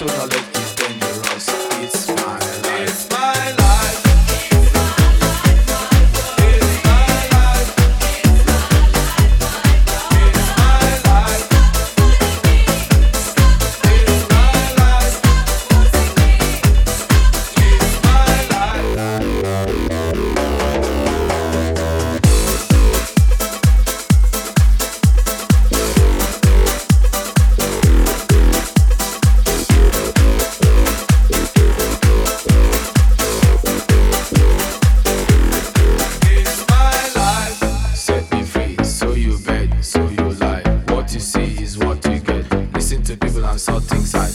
So knowledge is dangerous. It's my life. It's my life. It's my life. It's my life. It's my life. It's my life. It's my life. Set me free, so you beg, so you lie. What you see is what you get. Listen to people and saw things I